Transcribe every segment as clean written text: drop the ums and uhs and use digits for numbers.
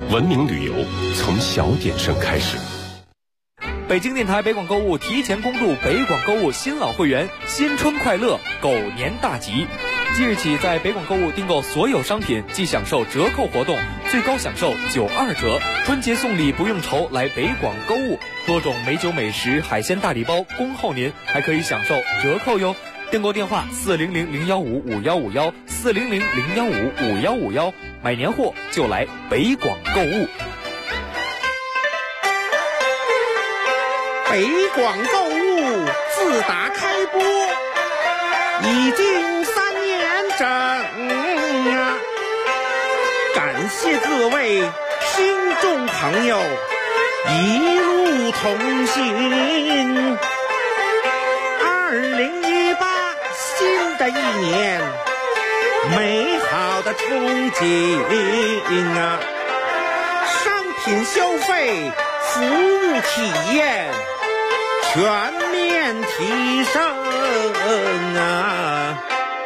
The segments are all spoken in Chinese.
文明旅游从小点声开始。 北京电台北广购物提前公布北广购物新老会员新春快乐狗年大吉，即日起在北广购物订购所有商品即享受折扣活动，最高享受92折，春节送礼不用愁，来北广购物，多种美酒美食海鲜大礼包恭候您，还可以享受折扣哟。订购电话400-015-5151，400-015-5151，买年货就来北广购物。 北广购物自打开播已经3年整啊，感谢各位听众朋友一路同行。2018新的一年，美好的憧憬啊，商品消费，服务体验全面提升啊！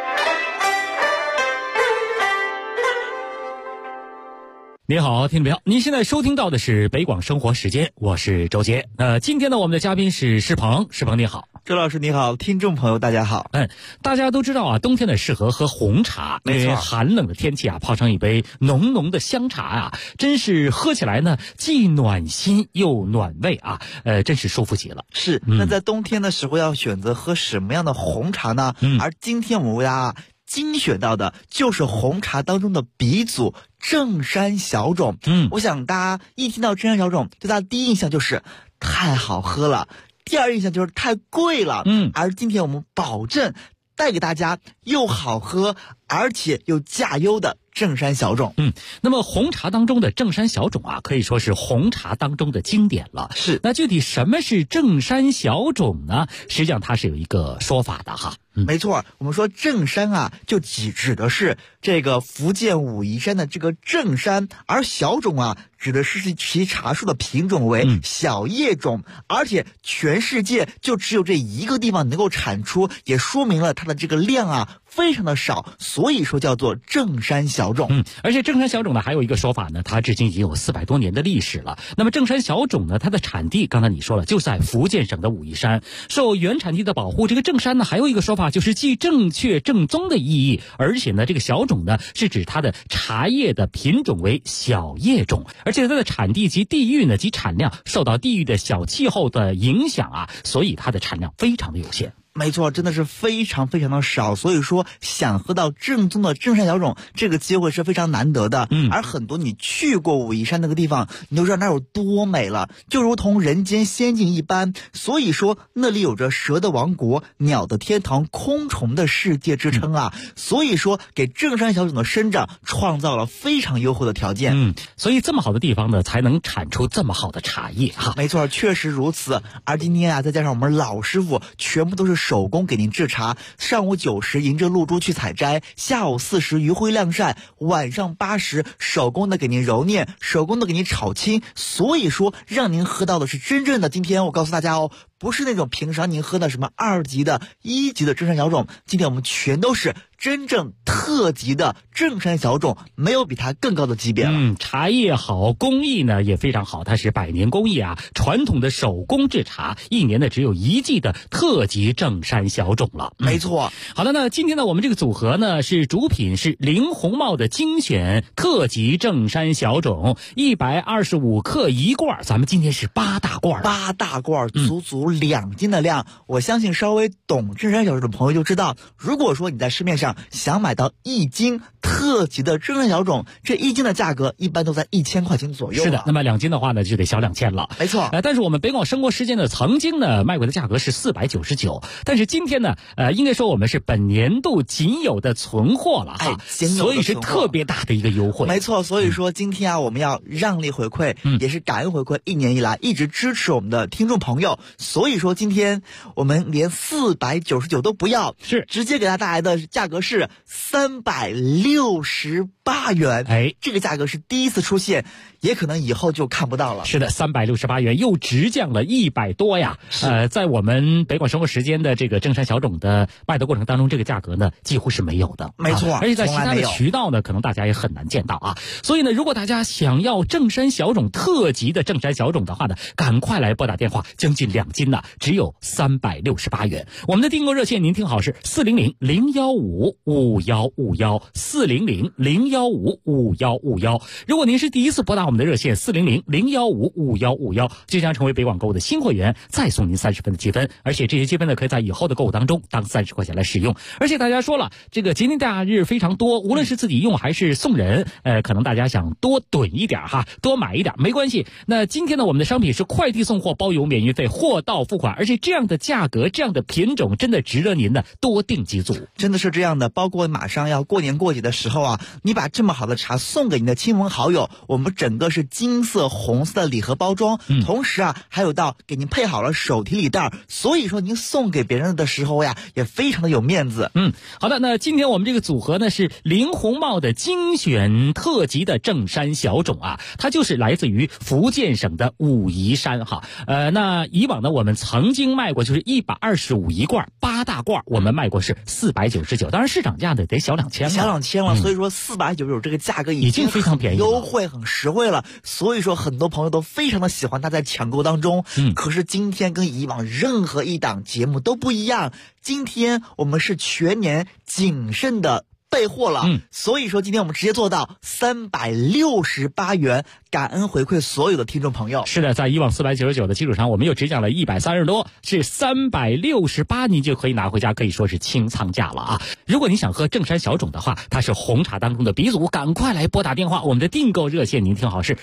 您好，听众朋友，您现在收听到的是北广生活时间，我是周杰。今天呢，我们的嘉宾是施鹏，施鹏你好。 周老师你好，听众朋友大家好。 大家都知道啊，冬天呢适合喝红茶， 没错， 因为寒冷的天气啊，泡上一杯浓浓的香茶啊，真是喝起来呢既暖心又暖胃啊，真是舒服极了。 是，那在冬天的时候要选择喝什么样的红茶呢？而今天我们为大家精选到的就是红茶当中的鼻祖正山小种。我想大家一听到正山小种，对它的第一印象就是太好喝了，第二印象就是太贵了。而今天我们保证带给大家又好喝而且又价优的正山小种。 那么红茶当中的正山小种啊，可以说是红茶当中的经典了。 是， 那具体什么是正山小种呢？实际上它是有一个说法的哈。 没错，我们说正山啊，就指的是这个福建武夷山的这个正山，而小种啊，指的是其茶树的品种为小叶种，而且全世界就只有这一个地方能够产出，也说明了它的这个量啊非常的少，所以说叫做正山小种。 而且正山小种呢，还有一个说法呢，它至今已经有400多年的历史了。那么正山小种呢，它的产地刚才你说了，就在福建省的武夷山，受原产地的保护。这个正山呢，还有一个说法就是既正确正宗的意义，而且呢，这个小种呢是指它的茶叶的品种为小叶种，而且它的产地及地域呢及产量受到地域的小气候的影响啊，所以它的产量非常的有限。 没错，真的是非常非常的少，所以说想喝到正宗的正山小种，这个机会是非常难得的。而很多你去过武夷山那个地方，你都知道那有多美了，就如同人间仙境一般。所以说那里有着蛇的王国、鸟的天堂、空虫的世界之称啊。所以说给正山小种的生长创造了非常优厚的条件。 所以这么好的地方呢，才能产出这么好的茶叶哈。 没错，确实如此。而今天啊，再加上我们老师傅全部都是手工给您制茶，上午9时迎着露珠去采摘，下午4时余晖晾晒，晚上8时手工的给您揉捻，手工的给您炒青。所以说让您喝到的是真正的，今天我告诉大家哦，不是那种平常您喝的什么2级的1级的正山小种，今天我们全都是真正特级的正山小种，没有比它更高的级别了。 茶叶好，工艺呢也非常好，它是100年工艺啊，传统的手工制茶，一年呢只有1季的特级正山小种了。 没错。 好的，那今天呢我们这个组合呢是主品是林红帽的精选特级正山小种，125克1罐，咱们今天是8大罐 ，8大罐，足足2斤的量。我相信稍微懂正山小种的朋友就知道，如果说你在市面上想买到1斤特级的正山小种，这1斤的价格一般都在1000块钱左右。 是的，那么2斤的话呢就得小2000了。 没错。 但是我们北广生活时间呢曾经呢卖过的价格是499，但是今天呢应该说我们是本年度仅有的存货了哈，所以是特别大的一个优惠。 没错，所以说今天啊我们要让利回馈，也是感恩回馈1年以来一直支持我们的听众朋友，所以说今天我们连499都不要， 是直接给他带来的价格格是368元。 哎， 这个价格是第一次出现，也可能以后就看不到了。 是的，368元又直降了100多呀。在我们北广生活时间的这个正山小种的卖的过程当中，这个价格呢几乎是没有的。 没错， 而且在其他的渠道呢，可能大家也很难见到啊。所以呢，如果大家想要正山小种特级的正山小种的话呢，赶快来拨打电话，将近2斤呢，只有368元。我们的订购热线您听好是400-015-5151，400-015-5151。如果您是第一次拨打我们的热线400-015-5151，就将成为北广购物的新会员，再送您30分的积分，而且这些积分呢可以在以后的购物当中当30块钱来使用。而且大家说了，这个节庆假日非常多，无论是自己用还是送人，可能大家想多囤一点哈，多买一点没关系。那今天呢，我们的商品是快递送货，包邮免运费，货到付款，而且这样的价格，这样的品种，真的值得您的多订几组。 真的是这样的，包括马上要过年过节的时候啊，你把这么好的茶送给你的亲朋好友，我们整个是金色、红色的礼盒包装，同时啊，还有到给您配好了手提礼袋，所以说您送给别人的时候呀，也非常的有面子。 好的，那今天我们这个组合呢是林红帽的精选特级的正山小种啊，它就是来自于福建省的武夷山哈。那以往呢我们曾经卖过就是125一罐，8大罐我们卖过是499，当然市场价呢得小2000了， 小2000了，所以说499这个价格已经非常便宜了， 优惠很实惠了，所以说很多朋友都非常的喜欢它在抢购当中。可是今天跟以往任何一档节目都不一样，今天我们是全年谨慎的备货了，所以说今天我们直接做到368元，感恩回馈所有的听众朋友。 是的，在以往499的基础上，我们又只降了130多，是368，您就可以拿回家，可以说是清仓价了啊！如果你想喝正山小种的话，它是红茶当中的鼻祖，赶快来拨打电话，我们的订购热线您听好是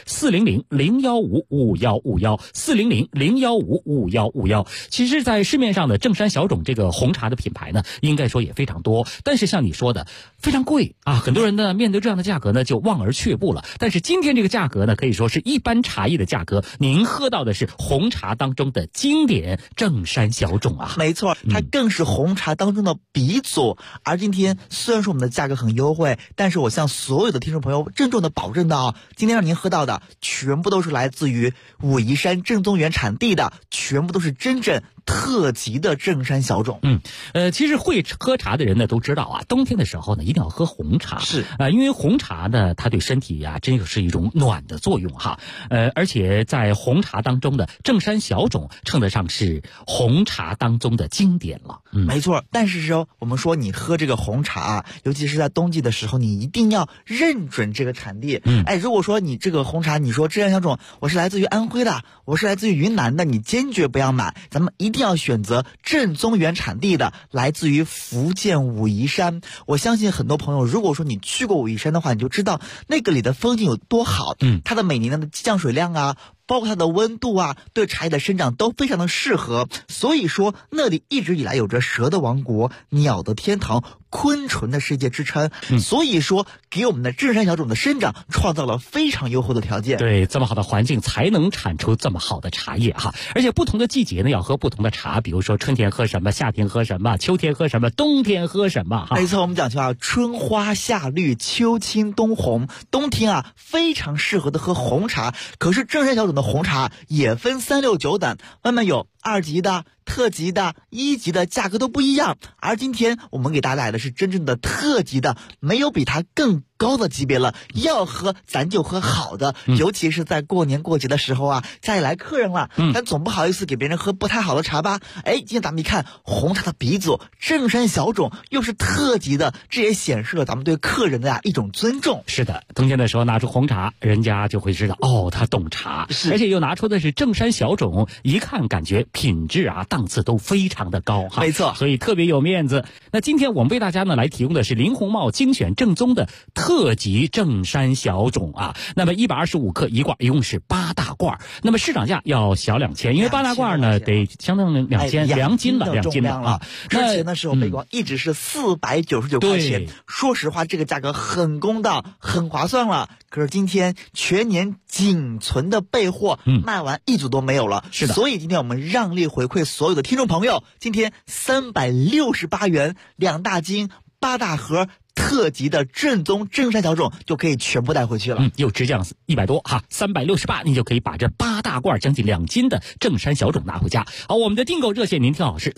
400-015-5151，400-015-5151。其实在市面上的正山小种这个红茶的品牌呢，应该说也非常多，但是像你说的非常贵啊，很多人呢面对这样的价格呢就望而却步了。但是今天这个价格呢，可以说是一般茶叶的价格，您喝到的是红茶当中的经典正山小种啊。 没错，它更是红茶当中的鼻祖。而今天虽然说我们的价格很优惠，但是我向所有的听众朋友郑重的保证的啊，今天让您喝到的全部都是来自于武夷山正宗原产地的，全部都是真正特级的正山小种。 其实会喝茶的人呢都知道啊，冬天的时候呢一定要喝红茶， 是因为红茶呢它对身体啊真是一种暖的作用哈。而且在红茶当中的正山小种称得上是红茶当中的经典了。 没错，但是说我们说你喝这个红茶啊，尤其是在冬季的时候，你一定要认准这个产地。如果说你这个红茶，你说正山小种我是来自于安徽的，我是来自于云南的，你坚决不要买，咱们一定要选择正宗原产地的，来自于福建武夷山。我相信很多朋友，如果说你去过武夷山的话，你就知道那个里的风景有多好。它的每年的降水量啊，包括它的温度啊，对茶叶的生长都非常的适合。所以说那里一直以来有着蛇的王国、鸟的天堂、昆虫的世界之称。所以说给我们的正山小种的生长创造了非常优厚的条件。 对，这么好的环境才能产出这么好的茶叶哈。而且不同的季节呢要喝不同的茶，比如说春天喝什么，夏天喝什么，秋天喝什么，冬天喝什么哈。 没错，我们讲究啊，春花夏绿，秋青冬红。冬天啊非常适合的喝红茶，可是正山小种的红茶也分3、6、9等，外面有2级的、特级的、1级的，价格都不一样。而今天我们给大家带来的是真正的特级的，没有比它更高的级别了。要喝咱就喝好的，尤其是在过年过节的时候啊，家里来客人了，咱总不好意思给别人喝不太好的茶吧。今天咱们一看红茶的鼻祖正山小种又是特级的，这也显示了咱们对客人的一种尊重。 是的，冬天的时候拿出红茶，人家就会知道哦，他懂茶，而且又拿出的是正山小种，一看感觉品质啊档次都非常的高哈。 没错， 所以特别有面子。那今天我们为大家呢来提供的是林红帽精选正宗的特级正山小种啊。那么125克一罐，一共是8大罐，那么市场价要小2000，因为8大罐呢得相当于2斤了，2斤了啊。 之前的时候北广一直是499块钱，说实话这个价格很公道，很划算了。可是今天全年仅存的备货，卖完1组都没有了。 是的， 所以今天我们让利回馈所有的听众朋友，今天368元2大斤 8大盒特级的正宗正山小种就可以全部带回去了。 又直降100多哈，368，你就可以把这8大罐将近2斤的正山小种拿回家。好，我们的订购热线您听好是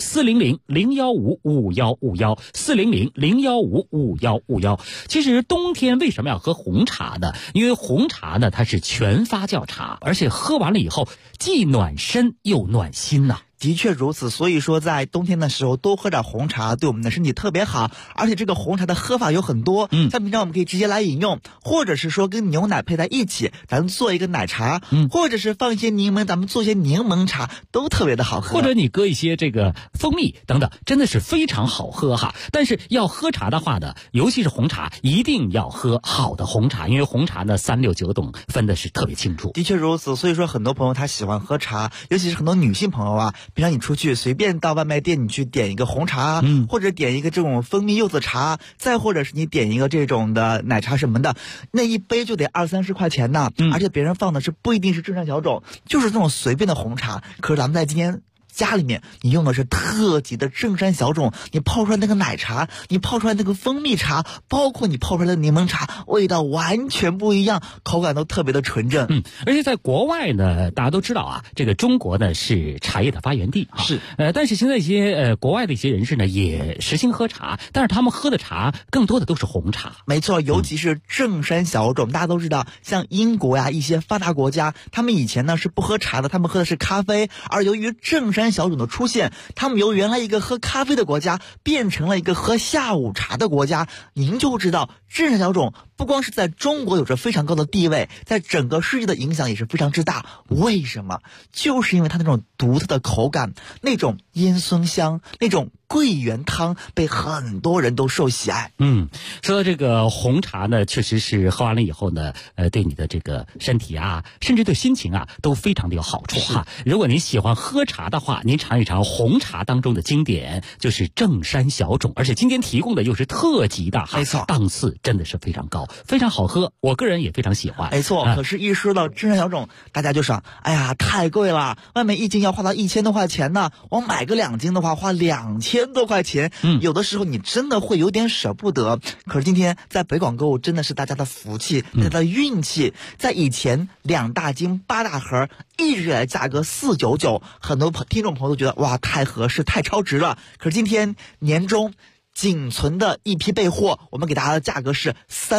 400-015-5151，400-015-5151。其实冬天为什么要喝红茶呢？因为红茶呢它是全发酵茶，而且喝完了以后既暖身又暖心呐。 的确如此，所以说在冬天的时候多喝点红茶对我们的身体特别好，而且这个红茶的喝法有很多，像平常我们可以直接来饮用，或者是说跟牛奶配在一起，咱们做一个奶茶，或者是放一些柠檬，咱们做一些柠檬茶，都特别的好喝。 或者你搁一些这个蜂蜜等等，真的是非常好喝哈。但是要喝茶的话呢，尤其是红茶，一定要喝好的红茶，因为红茶呢3、6、9种分的是特别清楚。 的确如此，所以说很多朋友他喜欢喝茶，尤其是很多女性朋友啊，平常你出去随便到外卖店你去点一个红茶，或者点一个这种蜂蜜柚子茶，再或者是你点一个这种的奶茶什么的，那一杯就得20、30块钱呢，而且别人放的是不一定是正山小种，就是这种随便的红茶。可是咱们在今天家里面你用的是特级的正山小种，你泡出来那个奶茶，你泡出来那个蜂蜜茶，包括你泡出来的柠檬茶，味道完全不一样，口感都特别的纯正。 而且在国外呢，大家都知道啊，这个中国呢是茶叶的发源地啊， 是但是现在一些国外的一些人士呢也实行喝茶，但是他们喝的茶更多的都是红茶。 没错，尤其是正山小种，大家都知道，像英国呀一些发达国家，他们以前呢是不喝茶的，他们喝的是咖啡，而由于正山小种的出现，他们由原来一个喝咖啡的国家变成了一个喝下午茶的国家。您就知道正山小种不光是在中国有着非常高的地位，在整个世界的影响也是非常之大。为什么？就是因为它那种独特的口感，那种烟熏香，那种桂圆汤被很多人都受喜爱。 说到这个红茶呢，确实是喝完了以后呢，对你的这个身体啊，甚至对心情啊，都非常的有好处哈。如果您喜欢喝茶的话，您尝一尝红茶当中的经典，就是正山小种，而且今天提供的又是特级的哈， 没错， 档次真的是非常高，非常好喝，我个人也非常喜欢。 没错，可是一说到正山小种，大家就说，哎呀，太贵了，外面1斤要花到1000多块钱呢，我买个2斤的话花2000多块钱，有的时候你真的会有点舍不得。可是今天在北广购物真的是大家的福气，大家的运气。在以前2大斤8大盒一直以来价格499，很多听众朋友都觉得哇太合适太超值了。可是今天年终仅存的一批备货，我们给大家的价格是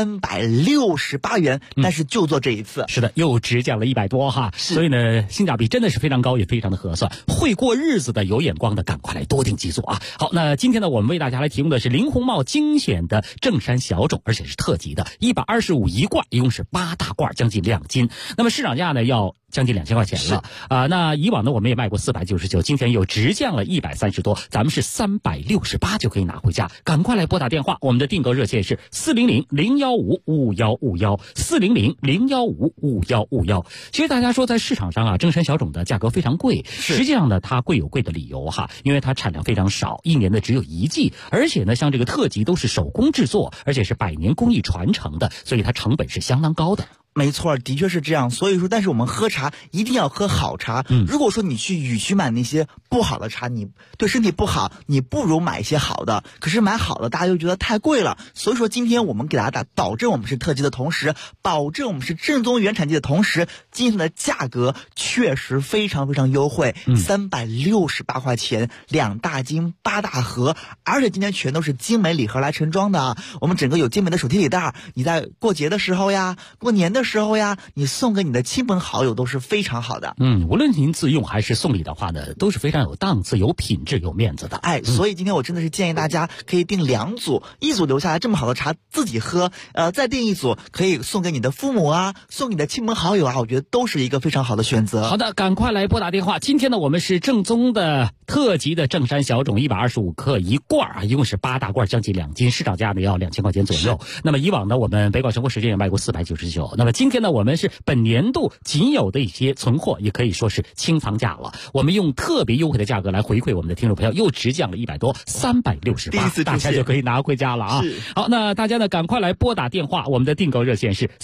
368元，但是就做这一次。 是的，又直降了100多哈，所以呢，性价比真的是非常高，也非常的合算。会过日子的、有眼光的，赶快来多订几组啊！好，那今天呢，我们为大家来提供的是林红帽精选的正山小种，而且是特级的，125一罐，一共是8大罐，将近2斤。那么市场价呢要将近2000块钱了啊！那以往呢我们也卖过499，今天又直降了130多，咱们是368就可以拿回家。赶快来拨打电话，我们的订购热线是400-015-5151，400-015-5151。其实大家说在市场上啊，正山小种的价格非常贵，实际上呢它贵有贵的理由哈，因为它产量非常少，一年呢只有1季，而且呢像这个特级都是手工制作，而且是100年工艺传承的，所以它成本是相当高的。 没错，的确是这样。所以说，但是我们喝茶一定要喝好茶。如果说你与其买那些不好的茶，你对身体不好，你不如买一些好的。可是买好的，大家又觉得太贵了。所以说，今天我们给大家保证我们是特级的同时，保证我们是正宗原产地的同时，今天的价格确实非常非常优惠，368块钱，2大斤8大盒，而且今天全都是精美礼盒来盛装的啊。我们整个有精美的手提礼袋，你在过节的时候呀，过年的时候呀，你送给你的亲朋好友都是非常好的。 无论您自用还是送礼的话呢，都是非常有档次、有品质、有面子的。 所以今天我真的是建议大家可以订2组，一组留下来这么好的茶自己喝，再订一组可以送给你的父母啊，送你的亲朋好友啊，我觉得都是一个非常好的选择。 好的，赶快来拨打电话。今天呢，我们是正宗的特级的正山小种，125克一罐啊，一共是8大罐，将近2斤，市场价呢要2000块钱左右。那么以往呢，我们北广生活时间也卖过499，那么今天呢，我们是本年度仅有的一些存货，也可以说是清仓价了。我们用特别优惠的价格来回馈我们的听众朋友，又直降了100多，368，大家就可以拿回家了啊。好，那大家呢赶快来拨打电话，我们的订购热线是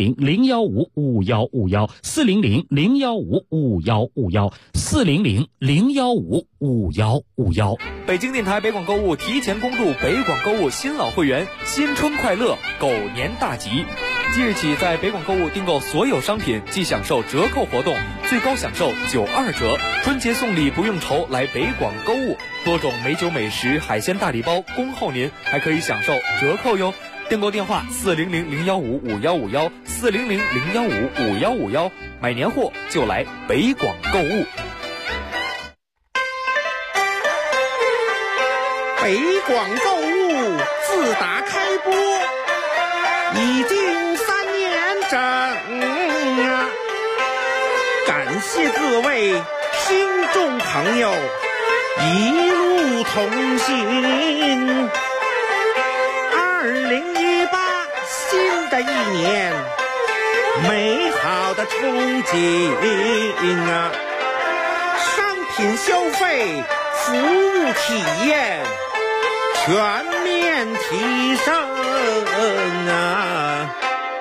400-015-5151，400-015-5151，400-015-5151。 北京电台北广购物提前公布北广购物新老会员新春快乐狗年大吉！即日起，在北广购物订购所有商品即享受折扣活动，最高享受92折。春节送礼不用愁，来北广购物，多种美酒美食、海鲜大礼包恭候您，还可以享受折扣哟。订购电话400-015-5151，400-015-5151，买年货就来北广购物。 北广购物自打开播已经3年整啊！感谢各位听众朋友一路同行。2018新的一年，美好的憧憬啊！商品消费、服务体验全面提升啊！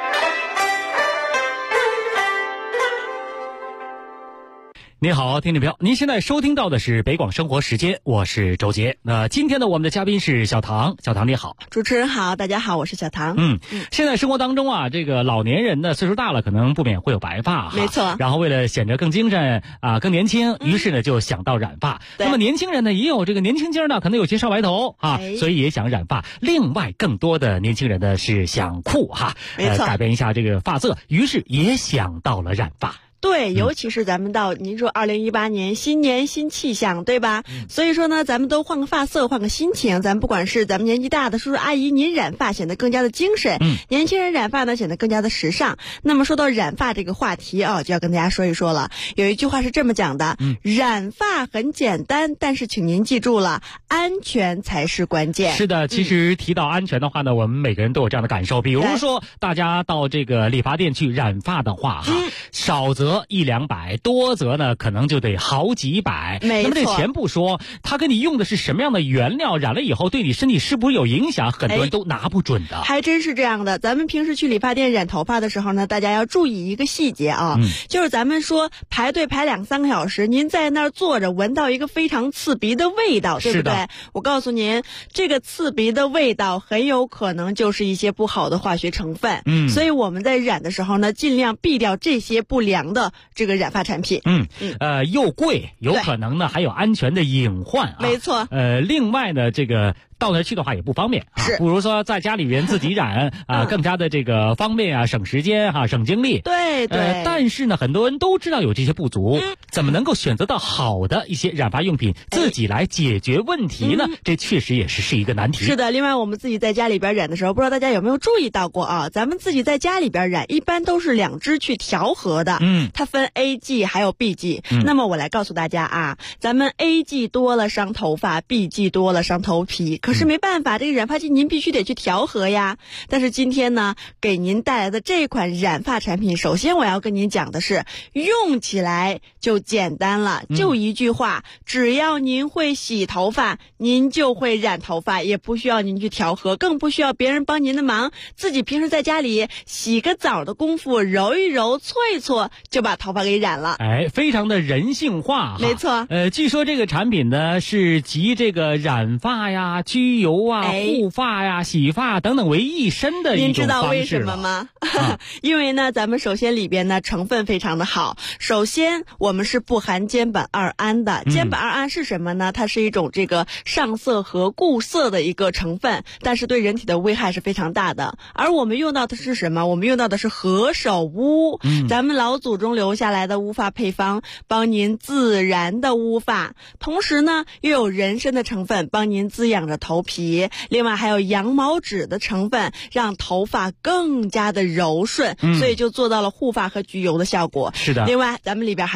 您好，听众朋友，您现在收听到的是北广生活时间，我是周杰。那今天呢，我们的嘉宾是小唐。小唐你好。 主持人好，大家好，我是小唐。 现在生活当中啊，这个老年人呢岁数大了，可能不免会有白发哈。 没错。 然后为了显得更精神啊，更年轻，于是呢就想到染发。那么年轻人呢也有这个年轻劲儿呢，可能有些少白头啊，所以也想染发。另外，更多的年轻人呢是想酷哈， 没错， 改变一下这个发色，于是也想到了染发。 对，尤其是咱们到您说2018年新年新气象，对吧？所以说呢，咱们都换个发色，换个心情。咱们不管是咱们年纪大的叔叔阿姨，您染发显得更加的精神；年轻人染发呢，显得更加的时尚。那么说到染发这个话题啊，就要跟大家说一说了。有一句话是这么讲的：染发很简单，但是请您记住了，安全才是关键。 是的，其实提到安全的话呢，我们每个人都有这样的感受。比如说，大家到这个理发店去染发的话，少则100-200，多则呢可能就得好几百。 没错。 那么这钱不说，他跟你用的是什么样的原料，染了以后对你身体是不是有影响，很多人都拿不准的。 还真是这样的。咱们平时去理发店染头发的时候呢，大家要注意一个细节啊，就是咱们说排队排2-3个小时，您在那儿坐着，闻到一个非常刺鼻的味道，对不对？我告诉您，这个刺鼻的味道很有可能就是一些不好的化学成分。所以我们在染的时候呢，尽量避掉这些不良的这个染发产品。 又贵，有可能呢还有安全的隐患啊。 没错。 另外呢，这个到那儿去的话也不方便啊，不如说在家里边自己染啊，更加的这个方便啊，省时间哈，省精力。 对对。 但是呢，很多人都知道有这些不足，怎么能够选择到好的一些染发用品，自己来解决问题呢？这确实也是一个难题。 是的，另外我们自己在家里边染的时候，不知道大家有没有注意到过啊？咱们自己在家里边染，一般都是2支去调和的。它分 A 剂还有 B 剂。那么我来告诉大家啊，咱们 A 剂多了伤头发，B 剂多了伤头皮。可是没办法，这个染发剂您必须得去调和呀。但是今天呢，给您带来的这款染发产品，首先我要跟您讲的是，用起来就简单了，就一句话，只要您会洗头发，您就会染头发，也不需要您去调和，更不需要别人帮您的忙，自己平时在家里洗个澡的功夫，揉一揉，搓一搓，就把头发给染了。 非常的人性化。 没错。 据说这个产品呢是集这个染发呀、焗油啊、护发呀、洗发等等为一身的一种方式。您知道为什么吗？ 因为呢，咱们首先里边呢成分非常的好。首先，我们是不含尖苯二胺的。尖苯二胺是什么呢？它是一种这个上色和固色的一个成分，但是对人体的危害是非常大的。而我们用到的是什么？我们用到的是何首乌，咱们老祖宗留下来的乌发配方，帮您自然的乌发，同时呢又有人参的成分，帮您滋养着头皮，另外还有羊毛脂的成分，让头发更加的柔顺，所以就做到了护发和焗油的效果。 是的。 另外咱们里边还有什么？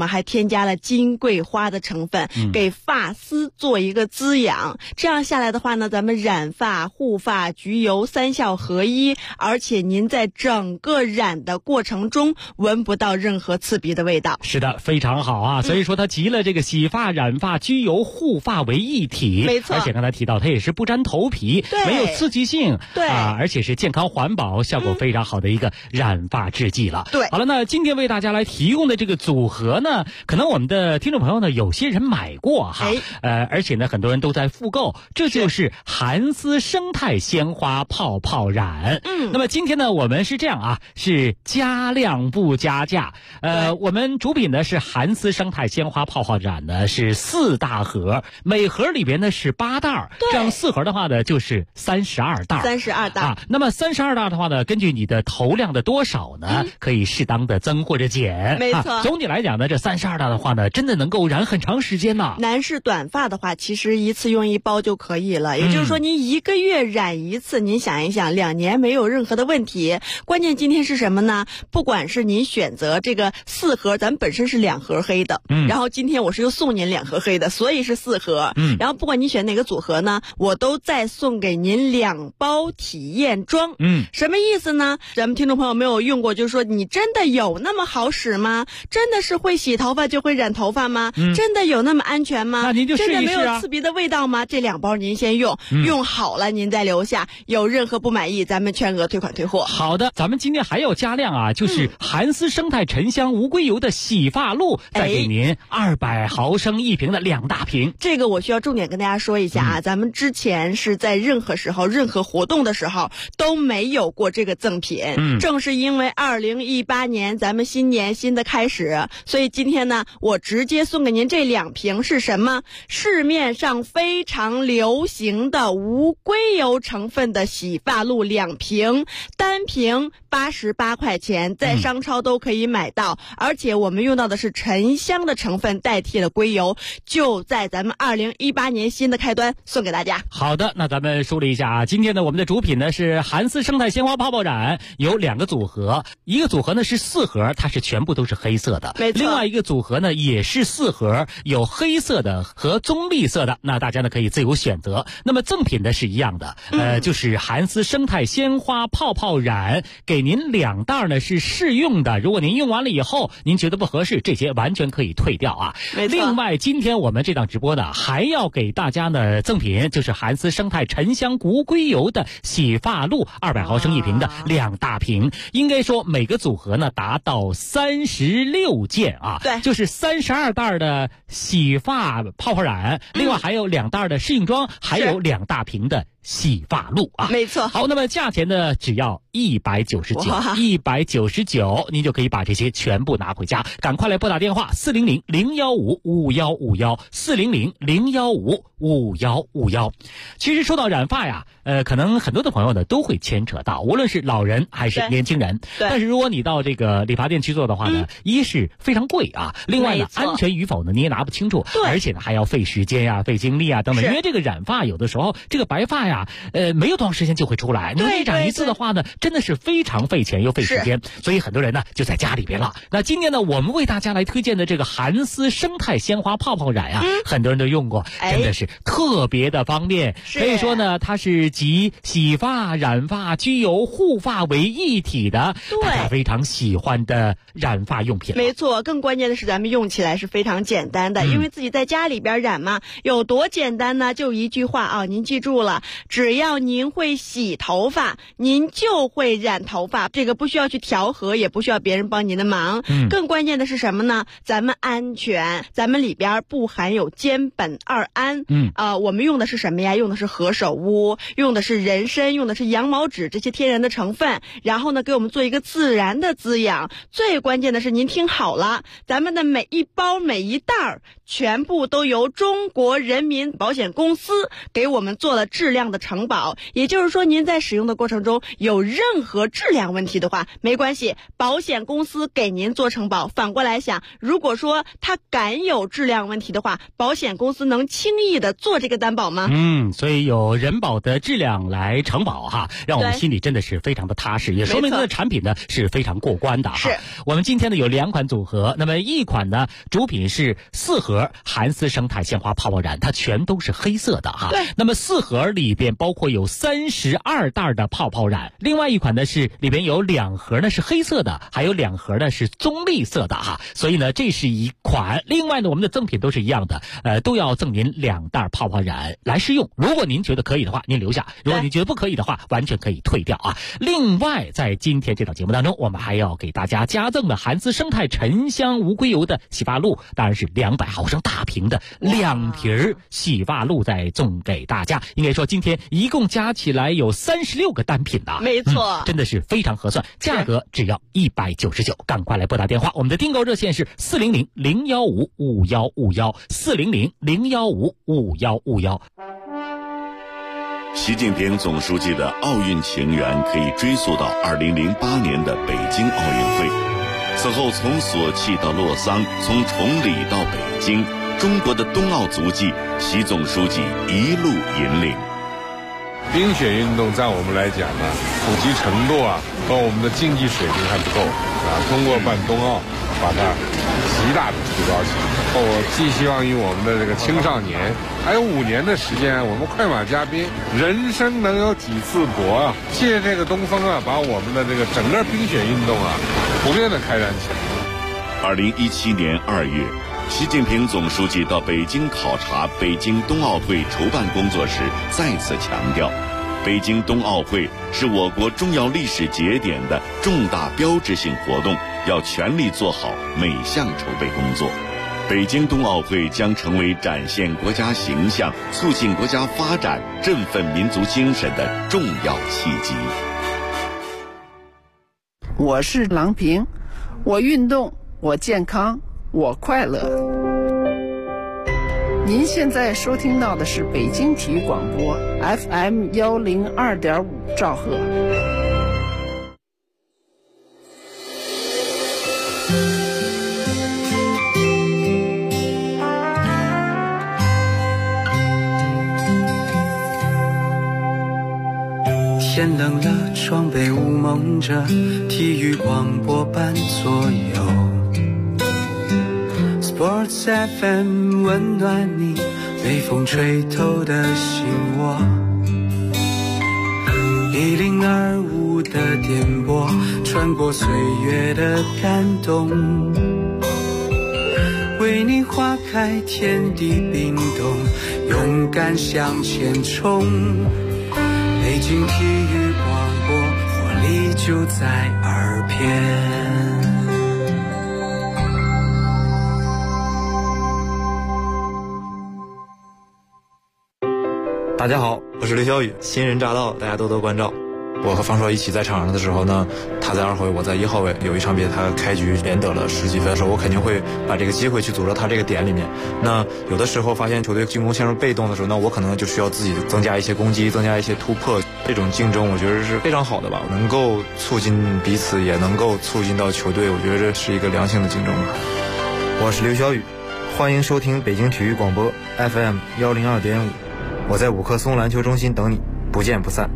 还添加了金桂花的成分，给发丝做一个滋养。这样下来的话呢，咱们染发、护发、焗油三效合一，而且您在整个染的过程中闻不到任何刺鼻的味道。 是的，非常好啊！所以说它集了这个洗发、染发、焗油、护发为一体， 没错。 而且刚才提到它也是不沾头皮，没有刺激性， 对啊，而且是健康环保，效果非常好的一个染发制剂了。 对， 好了，那今天为大家来提供的这个组合呢，可能我们的听众朋友呢，有些人买过哈，而且呢，很多人都在复购，这就是韩丝生态鲜花泡泡染。那么今天呢，我们是这样啊，是加量不加价。我们主品呢是韩丝生态鲜花泡泡染呢是4大盒，每盒里边呢是8袋，这样4盒的话呢就是32袋。 32袋啊，那么32袋的话呢，根据你的头量的多少呢，可以适当的增或者减。 没错。 总体来讲呢，这32袋的话呢，真的能够染很长时间呢。 男士短发的话，其实一次用1包就可以了，也就是说您1个月染1次，您想一想，2年没有任何的问题。关键今天是什么呢？不管是您选择这个4盒，咱们本身是2盒黑的，然后今天我是又送您2盒黑的，所以是4盒。然后不管你选哪个组合呢，我都再送给您2包体验装。什么意思呢？咱们听众朋友没有用过，就是说你真的有那么好使吗？真的是会洗头发就会染头发吗？真的有那么安全吗？ 那您就试一试啊。 真的没有刺鼻的味道吗？这2包您先用，用好了您再留下，有任何不满意咱们全额退款退货。 好的，咱们今天还要加量啊，就是韩丝生态沉香无硅油的洗发露，再给您200毫升1瓶的2大瓶。 这个我需要重点跟大家说一下啊，咱们之前是在任何时候、任何活动的时候都没有过这个赠品。正是因为2018年咱们新年新的开始，所以今天呢，我直接送给您这2瓶是什么？市面上非常流行的无硅油成分的洗发露2瓶，单瓶88块钱，在商超都可以买到，而且我们用到的是沉香的成分代替了硅油，就在咱们2018年新的开端送给大家。 好的，那咱们梳理一下啊，今天呢我们的主品呢是韩丝生态鲜花泡泡染，有2个组合，一个组合呢是4盒，它是全部都是黑色的， 没错。 另外一个组合呢也是4盒，有黑色的和棕绿色的，那大家呢可以自由选择。那么赠品呢是一样的，就是韩丝生态鲜花泡泡染，给您2袋呢是试用的，如果您用完了以后您觉得不合适，这些完全可以退掉啊。 没错。 另外今天我们这档直播呢还要给大家呢赠品，就是韩丝生态沉香无硅油的洗发露200毫升1瓶的2大瓶，应该说每个组合呢达到36件啊， 对， 就是32袋的洗发泡泡染，另外还有2袋的适应装，还有2大瓶的洗发露啊， 没错。 好，那么价钱呢只要199，您就可以把这些全部拿回家。赶快来拨打电话400-015-5151，400-015-5151。其实说到染发呀，可能很多的朋友呢都会牵扯到，无论是老人还是年轻人。但是如果你到这个理发店去做的话呢，一是非常贵啊，另外呢安全与否呢你也拿不清楚，而且呢还要费时间呀、费精力啊等等。因为这个染发有的时候这个白发呀，没有多长时间就会出来，你染一次的话呢，真的是非常费钱又费时间，所以很多人呢就在家里边了。那今天呢，我们为大家来推荐的这个韩丝生态鲜花泡泡染呀，很多人都用过，真的是特别的方便。可以说呢，它是集洗发、染发、焗油、护发为一体的，大家非常喜欢的染发用品。 没错，更关键的是咱们用起来是非常简单的，因为自己在家里边染嘛，有多简单呢？就一句话啊，您记住了，只要您会洗头发，您就会染头发，这个不需要去调和，也不需要别人帮您的忙。更关键的是什么呢？咱们安全，咱们里边不含有间苯二胺。我们用的是什么呀？用的是何首乌，用的是人参，用的是羊毛脂，这些天然的成分，然后呢给我们做一个自然的滋养。最关键的是您听好了，咱们的每一包每一袋全部都由中国人民保险公司给我们做了质量量的承保。也就是说，您在使用的过程中有任何质量问题的话，没关系，保险公司给您做承保。反过来想，如果说它敢有质量问题的话，保险公司能轻易的做这个担保吗？ 所以有人保的质量来承保哈，让我们心里真的是非常的踏实，也说明它的产品呢是非常过关的哈。 是。 我们今天呢有2款组合，那么一款呢主品是4盒韩丝生态鲜花泡泡染，它全都是黑色的哈。 对。 那么4盒里边包括有32袋的泡泡染，另外一款呢是里边有2盒呢是黑色的，还有2盒呢是棕绿色的哈。所以呢这是一款。另外呢我们的赠品都是一样的，都要赠您2袋泡泡染来试用。如果您觉得可以的话，您留下；如果您觉得不可以的话，完全可以退掉啊。另外，在今天这档节目当中，我们还要给大家加赠的韩丝生态沉香无硅油的洗发露，当然是200毫升大瓶的2瓶洗发露再送给大家。应该说今天一共加起来有36个单品的， 没错， 真的是非常合算，价格只要199，赶快来拨打电话，我们的订购热线是400-015-5151，400-015-5151。 习近平总书记的奥运情缘可以追溯到2008年的北京奥运会，此后从索契到洛桑，从崇礼到北京，中国的冬奥足迹，习总书记一路引领。 冰雪运动在我们来讲呢，普及程度和我们的竞技水平还不够通过办冬奥把它极大的提高起来。我寄希望于我们的这个青少年，还有5年的时间，我们快马加鞭，人生能有几次搏借这个东风把我们的这个整个冰雪运动普遍的开展起来。 2017年2月，习近平总书记到北京考察北京冬奥会筹办工作时，再次强调，北京冬奥会是我国重要历史节点的重大标志性活动，要全力做好每项筹备工作。北京冬奥会将成为展现国家形象、促进国家发展、振奋民族精神的重要契机。 我是郎平，我运动，我健康，我快乐。您现在收听到的是北京体育广播 FM 102.5兆赫。 天冷了，窗被雾蒙着，体育广播伴左右。Sports FM 温暖你被风吹透的心窝。1025的电波，穿过岁月的感动，为你划开天地冰冻，勇敢向前冲。北京体育广播，活力就在耳边。 大家好，我是刘晓宇，新人乍到，大家多多关照。我和方硕一起在场上的时候呢，他在2号位，我在1号位。有一场比赛，他开局连得了10几分的时候，我肯定会把这个机会去组织他这个点里面。那有的时候发现球队进攻陷入被动的时候，那我可能就需要自己增加一些攻击，增加一些突破。这种竞争我觉得是非常好的吧，能够促进彼此，也能够促进到球队，我觉得这是一个良性的竞争吧。 我是刘晓宇，欢迎收听北京体育广播 FM 102.5，我在五棵松篮球中心等你，不见不散。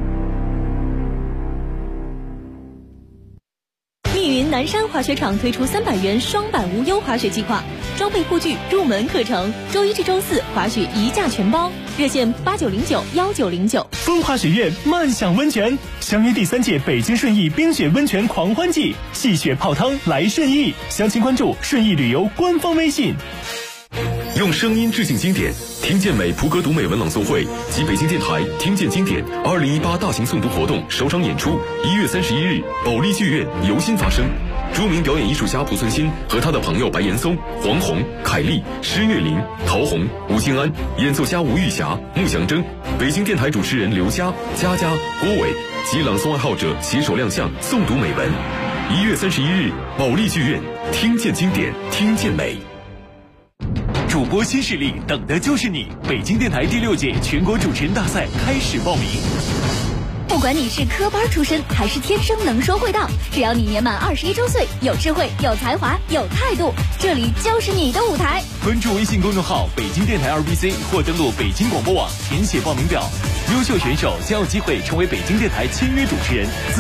密云南山滑雪场推出300元双板无忧滑雪计划，装备护具、入门课程，周1至周4滑雪1价全包，热线89091909。 风华雪苑漫享温泉，相约第3届北京顺义冰雪温泉狂欢季，戏雪泡汤来顺义，详情关注顺义旅游官方微信。 用声音致敬经典，听见美普格读美文朗诵会及北京电台听见经典2018大型诵读活动首场演出1月31日保利剧院由心发声。著名表演艺术家濮存昕和他的朋友白岩松、黄宏、凯丽、施月林、陶虹、吴京安，演奏家吴玉霞、穆祥征，北京电台主持人刘佳、佳佳、郭伟及朗诵爱好者携手亮相诵读美文。1月31日保利剧院，听见经典，听见美。 主播新势力，等的就是你！北京电台第6届全国主持人大赛开始报名。 不管你是科班出身还是天生能说会道，只要你年满21周岁，有智慧、有才华、有态度，这里就是你的舞台。 关注微信公众号北京电台2BC 或登录北京广播网填写报名表，优秀选手将有机会成为北京电台签约主持人。